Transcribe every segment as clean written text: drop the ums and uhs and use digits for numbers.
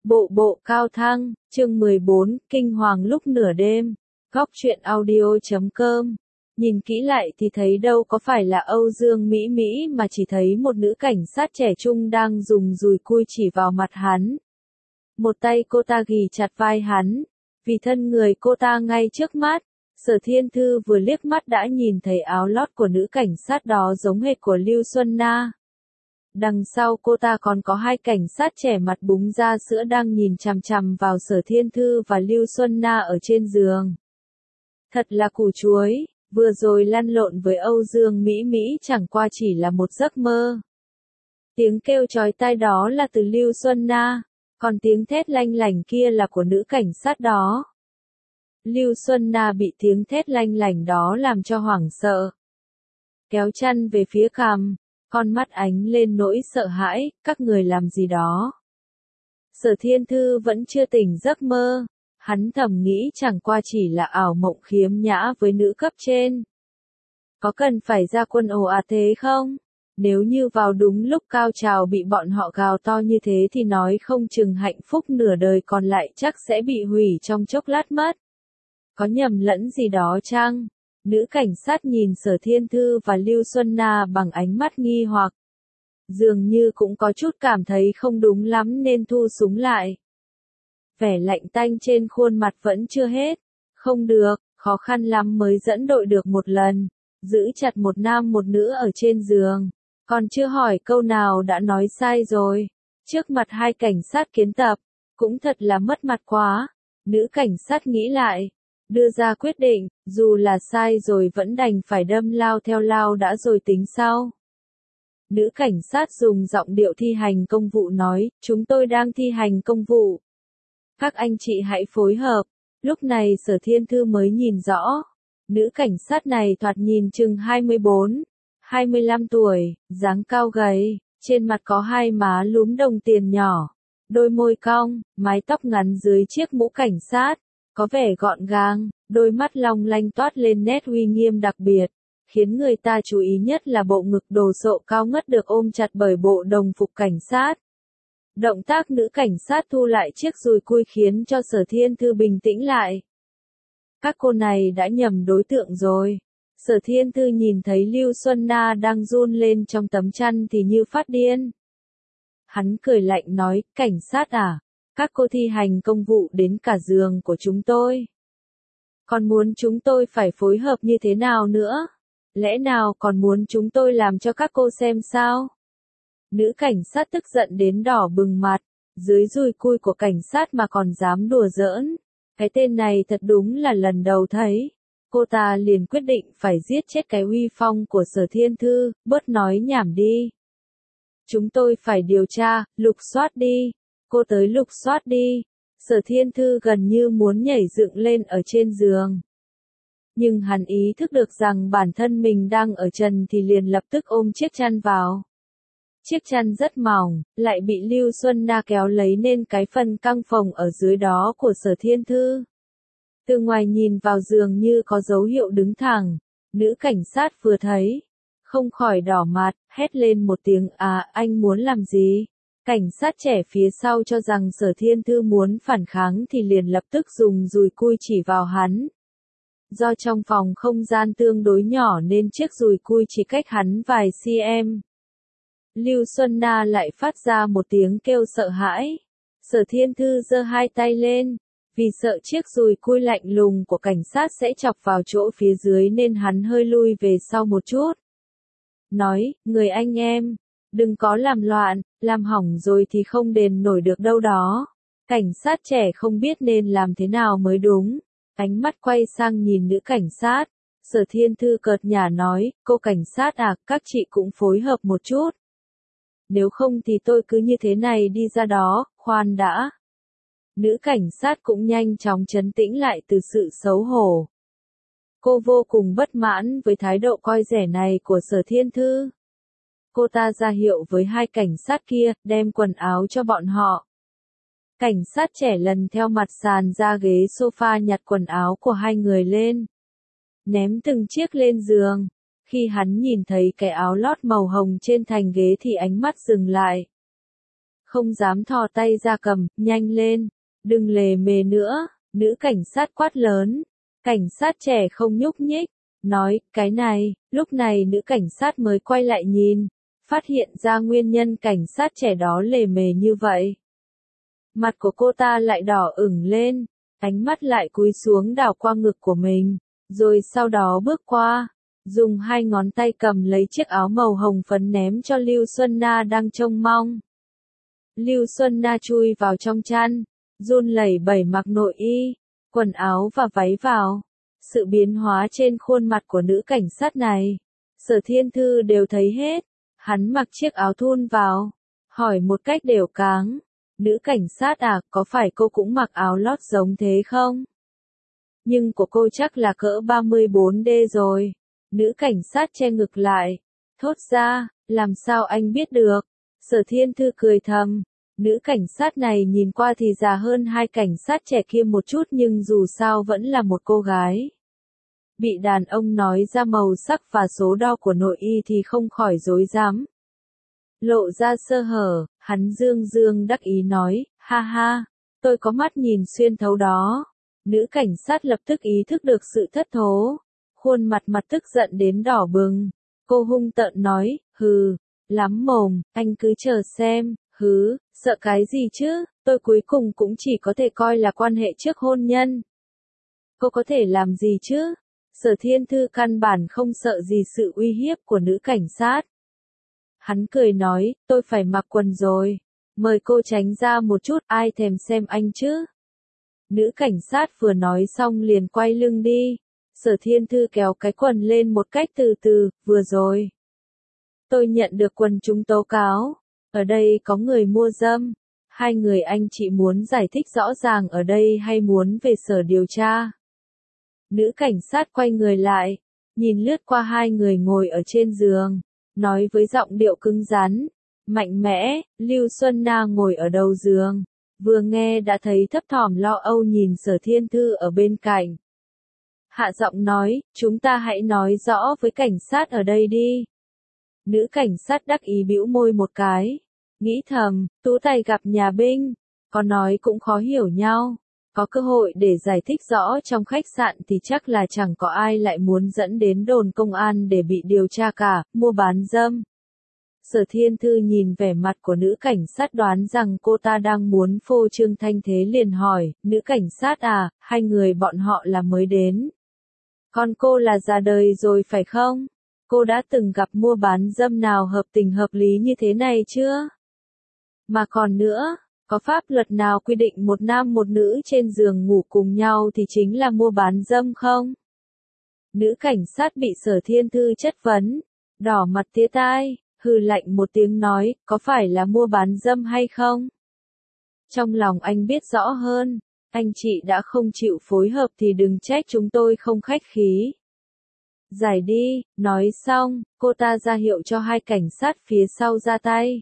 Bộ bộ cao thăng, chương 14, kinh hoàng lúc nửa đêm. Góc truyện audio.com. Nhìn kỹ lại thì thấy đâu có phải là Âu Dương Mỹ Mỹ mà chỉ thấy một nữ cảnh sát trẻ trung đang dùng dùi cui chỉ vào mặt hắn. Một tay cô ta ghì chặt vai hắn, vì thân người cô ta ngay trước mắt. Sở Thiên Thư vừa liếc mắt đã nhìn thấy áo lót của nữ cảnh sát đó giống hệt của Lưu Xuân Na. Đằng sau cô ta còn có hai cảnh sát trẻ mặt búng ra sữa đang nhìn chằm chằm vào Sở Thiên Thư và Lưu Xuân Na ở trên giường. Thật là củ chuối, vừa rồi lăn lộn với Âu Dương Mỹ Mỹ chẳng qua chỉ là một giấc mơ. Tiếng kêu chói tai đó là từ Lưu Xuân Na, còn tiếng thét lanh lảnh kia là của nữ cảnh sát đó. Lưu Xuân Na bị tiếng thét lanh lảnh đó làm cho hoảng sợ. Kéo chăn về phía cằm, con mắt ánh lên nỗi sợ hãi, các người làm gì đó. Sở Thiên Thư vẫn chưa tỉnh giấc mơ, hắn thầm nghĩ chẳng qua chỉ là ảo mộng khiếm nhã với nữ cấp trên. Có cần phải ra quân ồ ạt thế không? Nếu như vào đúng lúc cao trào bị bọn họ gào to như thế thì nói không chừng hạnh phúc nửa đời còn lại chắc sẽ bị hủy trong chốc lát mất. Có nhầm lẫn gì đó chăng? Nữ cảnh sát nhìn Sở Thiên Thư và Lưu Xuân Na bằng ánh mắt nghi hoặc. Dường như cũng có chút cảm thấy không đúng lắm nên thu súng lại. Vẻ lạnh tanh trên khuôn mặt vẫn chưa hết. Không được, khó khăn lắm mới dẫn đội được một lần. Giữ chặt một nam một nữ ở trên giường. Còn chưa hỏi câu nào đã nói sai rồi. Trước mặt hai cảnh sát kiến tập. Cũng thật là mất mặt quá. Nữ cảnh sát nghĩ lại. Đưa ra quyết định, dù là sai rồi vẫn đành phải đâm lao theo lao đã rồi tính sau. Nữ cảnh sát dùng giọng điệu thi hành công vụ nói, chúng tôi đang thi hành công vụ. Các anh chị hãy phối hợp. Lúc này Sở Thiên Thư mới nhìn rõ. Nữ cảnh sát này thoạt nhìn chừng 24, 25 tuổi, dáng cao gầy, trên mặt có hai má lúm đồng tiền nhỏ, đôi môi cong, mái tóc ngắn dưới chiếc mũ cảnh sát. Có vẻ gọn gàng, đôi mắt long lanh toát lên nét uy nghiêm đặc biệt, khiến người ta chú ý nhất là bộ ngực đồ sộ cao ngất được ôm chặt bởi bộ đồng phục cảnh sát. Động tác nữ cảnh sát thu lại chiếc dùi cui khiến cho Sở Thiên Thư bình tĩnh lại. Các cô này đã nhầm đối tượng rồi. Sở Thiên Thư nhìn thấy Lưu Xuân Na đang run lên trong tấm chăn thì như phát điên. Hắn cười lạnh nói, cảnh sát à? Các cô thi hành công vụ đến cả giường của chúng tôi. Còn muốn chúng tôi phải phối hợp như thế nào nữa? Lẽ nào còn muốn chúng tôi làm cho các cô xem sao? Nữ cảnh sát tức giận đến đỏ bừng mặt, dưới dùi cui của cảnh sát mà còn dám đùa giỡn. Cái tên này thật đúng là lần đầu thấy. Cô ta liền quyết định phải giết chết cái uy phong của Sở Thiên Thư, bớt nói nhảm đi. Chúng tôi phải điều tra, lục soát đi. Cô tới lục soát đi. Sở Thiên Thư gần như muốn nhảy dựng lên ở trên giường. Nhưng hắn ý thức được rằng bản thân mình đang ở trần thì liền lập tức ôm chiếc chăn vào. Chiếc chăn rất mỏng, lại bị Lưu Xuân Na kéo lấy nên cái phần căng phồng ở dưới đó của Sở Thiên Thư. Từ ngoài nhìn vào giường như có dấu hiệu đứng thẳng. Nữ cảnh sát vừa thấy, không khỏi đỏ mặt, hét lên một tiếng, à, anh muốn làm gì? Cảnh sát trẻ phía sau cho rằng Sở Thiên Thư muốn phản kháng thì liền lập tức dùng dùi cui chỉ vào hắn. Do trong phòng không gian tương đối nhỏ nên chiếc dùi cui chỉ cách hắn vài cm. Lưu Xuân Na lại phát ra một tiếng kêu sợ hãi. Sở Thiên Thư giơ hai tay lên, vì sợ chiếc dùi cui lạnh lùng của cảnh sát sẽ chọc vào chỗ phía dưới nên hắn hơi lui về sau một chút. Nói, người anh em, đừng có làm loạn, làm hỏng rồi thì không đền nổi được đâu đó. Cảnh sát trẻ không biết nên làm thế nào mới đúng. Ánh mắt quay sang nhìn nữ cảnh sát. Sở Thiên Thư cợt nhả nói, cô cảnh sát à, các chị cũng phối hợp một chút. Nếu không thì tôi cứ như thế này đi ra đó, khoan đã. Nữ cảnh sát cũng nhanh chóng trấn tĩnh lại từ sự xấu hổ. Cô vô cùng bất mãn với thái độ coi rẻ này của Sở Thiên Thư. Cô ta ra hiệu với hai cảnh sát kia, đem quần áo cho bọn họ. Cảnh sát trẻ lần theo mặt sàn ra ghế sofa nhặt quần áo của hai người lên. Ném từng chiếc lên giường. Khi hắn nhìn thấy cái áo lót màu hồng trên thành ghế thì ánh mắt dừng lại. không dám thò tay ra cầm, nhanh lên, đừng lề mề nữa, nữ cảnh sát quát lớn. Cảnh sát trẻ không nhúc nhích, nói, cái này, lúc này nữ cảnh sát mới quay lại nhìn, phát hiện ra nguyên nhân cảnh sát trẻ đó lề mề như vậy. Mặt của cô ta lại đỏ ửng lên, ánh mắt lại cúi xuống đảo qua ngực của mình, rồi sau đó bước qua, dùng hai ngón tay cầm lấy chiếc áo màu hồng phấn ném cho Lưu Xuân Na đang trông mong. Lưu Xuân Na chui vào trong chăn, run lẩy bẩy mặc nội y, quần áo và váy vào. Sự biến hóa trên khuôn mặt của nữ cảnh sát này, Sở Thiên Thư đều thấy hết. Hắn mặc chiếc áo thun vào, hỏi một cách đều cáng. Nữ cảnh sát à, có phải cô cũng mặc áo lót giống thế không? Nhưng của cô chắc là cỡ 34D rồi. Nữ cảnh sát che ngực lại, thốt ra, làm sao anh biết được? Sở Thiên Thư cười thầm. Nữ cảnh sát này nhìn qua thì già hơn hai cảnh sát trẻ kia một chút nhưng dù sao vẫn là một cô gái. Bị đàn ông nói ra màu sắc và số đo của nội y thì không khỏi rối rắm. Lộ ra sơ hở, hắn dương dương đắc ý nói, ha ha, tôi có mắt nhìn xuyên thấu đó. Nữ cảnh sát lập tức ý thức được sự thất thố, khuôn mặt tức giận đến đỏ bừng. Cô hung tợn nói, hừ, lắm mồm, anh cứ chờ xem, hứ, sợ cái gì chứ, tôi cuối cùng cũng chỉ có thể coi là quan hệ trước hôn nhân. Cô có thể làm gì chứ? Sở Thiên Thư căn bản không sợ gì sự uy hiếp của nữ cảnh sát. Hắn cười nói, tôi phải mặc quần rồi. Mời cô tránh ra một chút, ai thèm xem anh chứ. Nữ cảnh sát vừa nói xong liền quay lưng đi. Sở Thiên Thư kéo cái quần lên một cách từ từ, vừa rồi. Tôi nhận được quần chúng tố cáo. Ở đây có người mua dâm. Hai người anh chị muốn giải thích rõ ràng ở đây hay muốn về sở điều tra? Nữ cảnh sát quay người lại, nhìn lướt qua hai người ngồi ở trên giường, nói với giọng điệu cứng rắn, mạnh mẽ. Lưu Xuân Na ngồi ở đầu giường, vừa nghe đã thấy thấp thỏm lo âu nhìn Sở Thiên Thư ở bên cạnh. Hạ giọng nói, chúng ta hãy nói rõ với cảnh sát ở đây đi. Nữ cảnh sát đắc ý bĩu môi một cái, nghĩ thầm, Tú Tài gặp nhà binh, có nói cũng khó hiểu nhau. Có cơ hội để giải thích rõ trong khách sạn thì chắc là chẳng có ai lại muốn dẫn đến đồn công an để bị điều tra cả, mua bán dâm. Sở Thiên Thư nhìn vẻ mặt của nữ cảnh sát đoán rằng cô ta đang muốn phô trương thanh thế liền hỏi, nữ cảnh sát à, hai người bọn họ là mới đến. Còn cô là già đời rồi phải không? Cô đã từng gặp mua bán dâm nào hợp tình hợp lý như thế này chưa? Mà còn nữa, có pháp luật nào quy định một nam một nữ trên giường ngủ cùng nhau thì chính là mua bán dâm không? Nữ cảnh sát bị Sở Thiên Thư chất vấn, đỏ mặt tía tai, hừ lạnh một tiếng nói, có phải là mua bán dâm hay không? Trong lòng anh biết rõ hơn, anh chị đã không chịu phối hợp thì đừng trách chúng tôi không khách khí. Giải đi, nói xong, cô ta ra hiệu cho hai cảnh sát phía sau ra tay.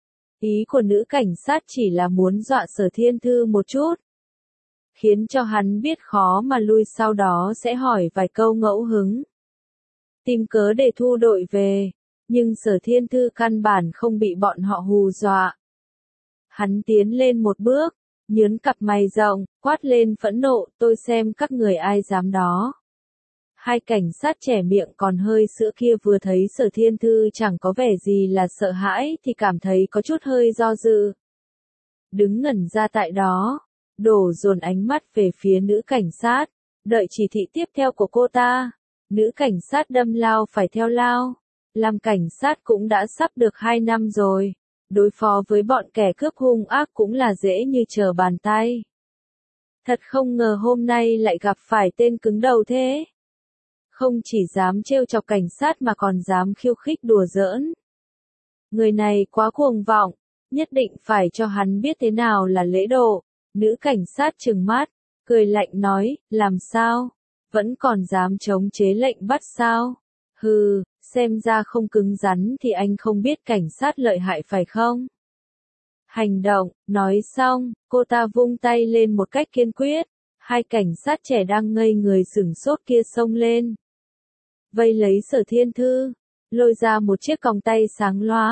Ý của nữ cảnh sát chỉ là muốn dọa Sở Thiên Thư một chút, khiến cho hắn biết khó mà lui, sau đó sẽ hỏi vài câu ngẫu hứng, tìm cớ để thu đội về, nhưng Sở Thiên Thư căn bản không bị bọn họ hù dọa. Hắn tiến lên một bước, nhớn cặp mày rộng, quát lên phẫn nộ, tôi xem các người ai dám đó. Hai cảnh sát trẻ miệng còn hơi sữa kia vừa thấy Sở Thiên Thư chẳng có vẻ gì là sợ hãi thì cảm thấy có chút hơi do dự. Đứng ngẩn ra tại đó, đổ dồn ánh mắt về phía nữ cảnh sát, đợi chỉ thị tiếp theo của cô ta. Nữ cảnh sát đâm lao phải theo lao. Làm cảnh sát cũng đã sắp được 2 năm rồi. Đối phó với bọn kẻ cướp hung ác cũng là dễ như trở bàn tay. Thật không ngờ hôm nay lại gặp phải tên cứng đầu thế. Không chỉ dám trêu chọc cảnh sát mà còn dám khiêu khích đùa giỡn. Người này quá cuồng vọng, nhất định phải cho hắn biết thế nào là lễ độ. Nữ cảnh sát trừng mắt, cười lạnh nói, làm sao? Vẫn còn dám chống chế lệnh bắt sao? Hừ, xem ra không cứng rắn thì anh không biết cảnh sát lợi hại phải không? Hành động, nói xong, cô ta vung tay lên một cách kiên quyết. Hai cảnh sát trẻ đang ngây người sửng sốt kia xông lên, vây lấy Sở Thiên Thư, lôi ra một chiếc còng tay sáng lóa.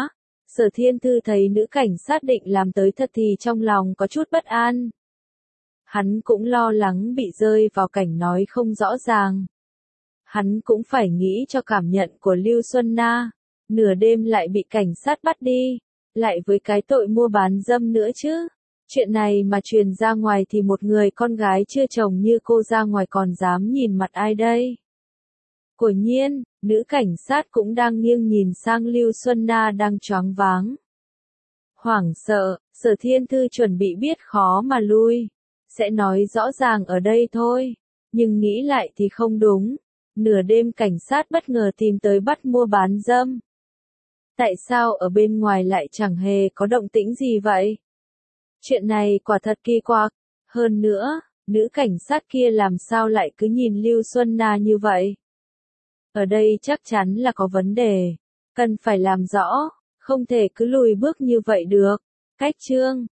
Sở Thiên Thư thấy nữ cảnh sát định làm tới thật thì trong lòng có chút bất an. Hắn cũng lo lắng bị rơi vào cảnh nói không rõ ràng. Hắn cũng phải nghĩ cho cảm nhận của Lưu Xuân Na, nửa đêm lại bị cảnh sát bắt đi, lại với cái tội mua bán dâm nữa chứ. Chuyện này mà truyền ra ngoài thì một người con gái chưa chồng như cô ra ngoài còn dám nhìn mặt ai đây? Quả nhiên, nữ cảnh sát cũng đang nghiêng nhìn sang Lưu Xuân Na đang choáng váng. Hoảng sợ, Sở Thiên Thư chuẩn bị biết khó mà lui. Sẽ nói rõ ràng ở đây thôi. Nhưng nghĩ lại thì không đúng. Nửa đêm cảnh sát bất ngờ tìm tới bắt mua bán dâm. Tại sao ở bên ngoài lại chẳng hề có động tĩnh gì vậy? Chuyện này quả thật kỳ quặc. Hơn nữa, nữ cảnh sát kia làm sao lại cứ nhìn Lưu Xuân Na như vậy? Ở đây chắc chắn là có vấn đề. Cần phải làm rõ, không thể cứ lùi bước như vậy được. Cách chương